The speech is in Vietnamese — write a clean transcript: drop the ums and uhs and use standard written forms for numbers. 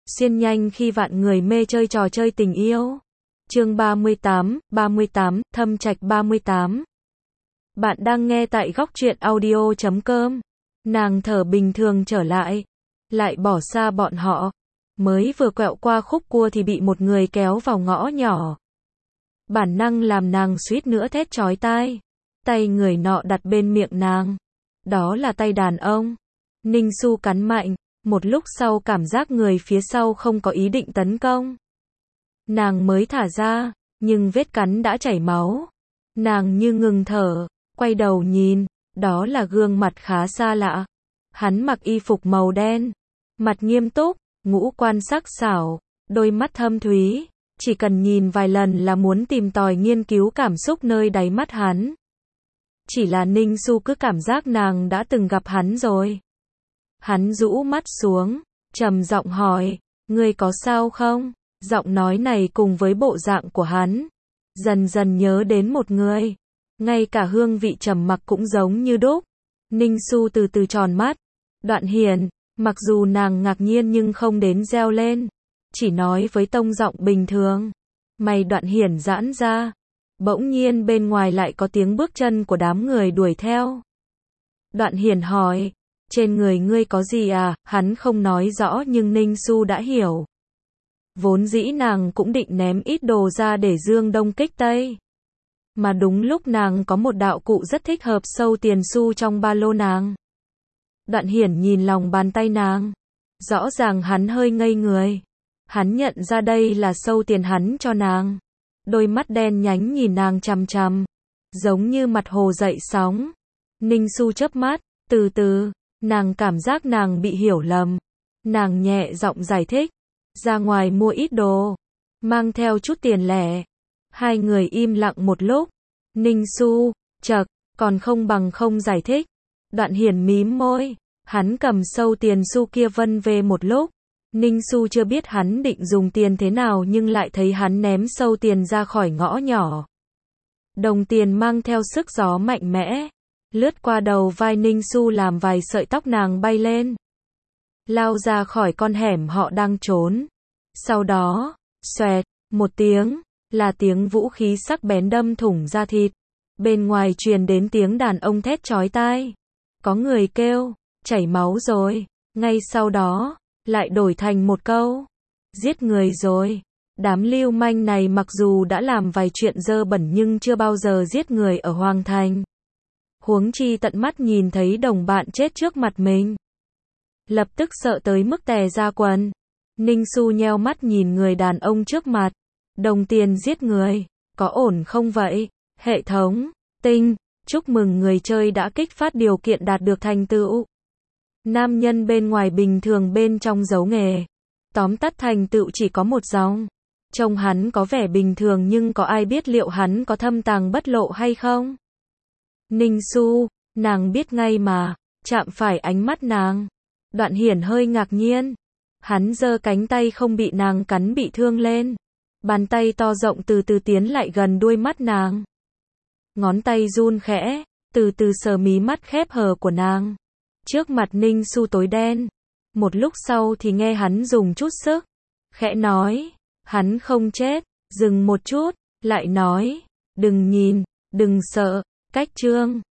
xuyên nhanh khi vạn người mê chơi trò chơi tình yêu. Chương 38, Thâm Trạch 38. Bạn đang nghe tại góc truyện audio.com. Nàng thở bình thường trở lại bỏ xa bọn họ. Mới vừa quẹo qua khúc cua thì bị một người kéo vào ngõ nhỏ. Bản năng làm nàng suýt nữa thét chói tai. Tay người nọ đặt bên miệng nàng. Đó là tay đàn ông. Ninh Xu cắn mạnh. Một lúc sau cảm giác người phía sau không có ý định tấn công. Nàng mới thả ra, nhưng vết cắn đã chảy máu. Nàng như ngừng thở, quay đầu nhìn, đó là gương mặt khá xa lạ. Hắn mặc y phục màu đen, mặt nghiêm túc, ngũ quan sắc sảo, đôi mắt thâm thúy, chỉ cần nhìn vài lần là muốn tìm tòi nghiên cứu cảm xúc nơi đáy mắt hắn. Chỉ là Ninh Xu cứ cảm giác nàng đã từng gặp hắn rồi. Hắn rũ mắt xuống, trầm giọng hỏi, ngươi có sao không? Giọng nói này cùng với bộ dạng của hắn, dần dần nhớ đến một người. Ngay cả hương vị trầm mặc cũng giống như đúc. Ninh Xu từ từ tròn mắt. Đoạn Hiển, mặc dù nàng ngạc nhiên nhưng không đến reo lên. Chỉ nói với tông giọng bình thường. Mày Đoạn Hiển giãn ra. Bỗng nhiên bên ngoài lại có tiếng bước chân của đám người đuổi theo. Đoạn Hiển hỏi, trên người ngươi có gì à? Hắn không nói rõ nhưng Ninh Xu đã hiểu. Vốn dĩ nàng cũng định ném ít đồ ra để dương đông kích tây. Mà đúng lúc nàng có một đạo cụ rất thích hợp sâu tiền xu trong ba lô nàng. Đoạn Hiển nhìn lòng bàn tay nàng. Rõ ràng hắn hơi ngây người. Hắn nhận ra đây là sâu tiền hắn cho nàng. Đôi mắt đen nhánh nhìn nàng chằm chằm. Giống như mặt hồ dậy sóng. Ninh Xu chớp mắt, từ từ, nàng cảm giác nàng bị hiểu lầm. Nàng nhẹ giọng giải thích. Ra ngoài mua ít đồ. Mang theo chút tiền lẻ. Hai người im lặng một lúc. Ninh Xu, chậc, còn không bằng không giải thích. Đoạn Hiển mím môi. Hắn cầm sâu tiền xu kia vân về một lúc. Ninh Xu chưa biết hắn định dùng tiền thế nào nhưng lại thấy hắn ném sâu tiền ra khỏi ngõ nhỏ. Đồng tiền mang theo sức gió mạnh mẽ. Lướt qua đầu vai Ninh Xu làm vài sợi tóc nàng bay lên. Lao ra khỏi con hẻm họ đang trốn. Sau đó, xoẹt, một tiếng, là tiếng vũ khí sắc bén đâm thủng da thịt. Bên ngoài truyền đến tiếng đàn ông thét chói tai. Có người kêu, chảy máu rồi. Ngay sau đó, lại đổi thành một câu, giết người rồi. Đám lưu manh này mặc dù đã làm vài chuyện dơ bẩn nhưng chưa bao giờ giết người ở Hoàng Thành. Huống chi tận mắt nhìn thấy đồng bạn chết trước mặt mình. Lập tức sợ tới mức tè ra quần. Ninh Xu nheo mắt nhìn người đàn ông trước mặt. Đồng tiền giết người, có ổn không vậy? Hệ thống, tinh, chúc mừng người chơi đã kích phát điều kiện đạt được thành tựu. Nam nhân bên ngoài bình thường bên trong giấu nghề. Tóm tắt thành tựu chỉ có một dòng. Trông hắn có vẻ bình thường nhưng có ai biết liệu hắn có thâm tàng bất lộ hay không? Ninh Xu, nàng biết ngay mà, chạm phải ánh mắt nàng. Đoạn Hiển hơi ngạc nhiên. Hắn giơ cánh tay không bị nàng cắn bị thương lên. Bàn tay to rộng từ từ tiến lại gần đuôi mắt nàng. Ngón tay run khẽ, từ từ sờ mí mắt khép hờ của nàng. Trước mặt Ninh Xu tối đen. Một lúc sau thì nghe hắn dùng chút sức. Khẽ nói, hắn không chết. Dừng một chút, lại nói, đừng nhìn, đừng sợ, cách chương.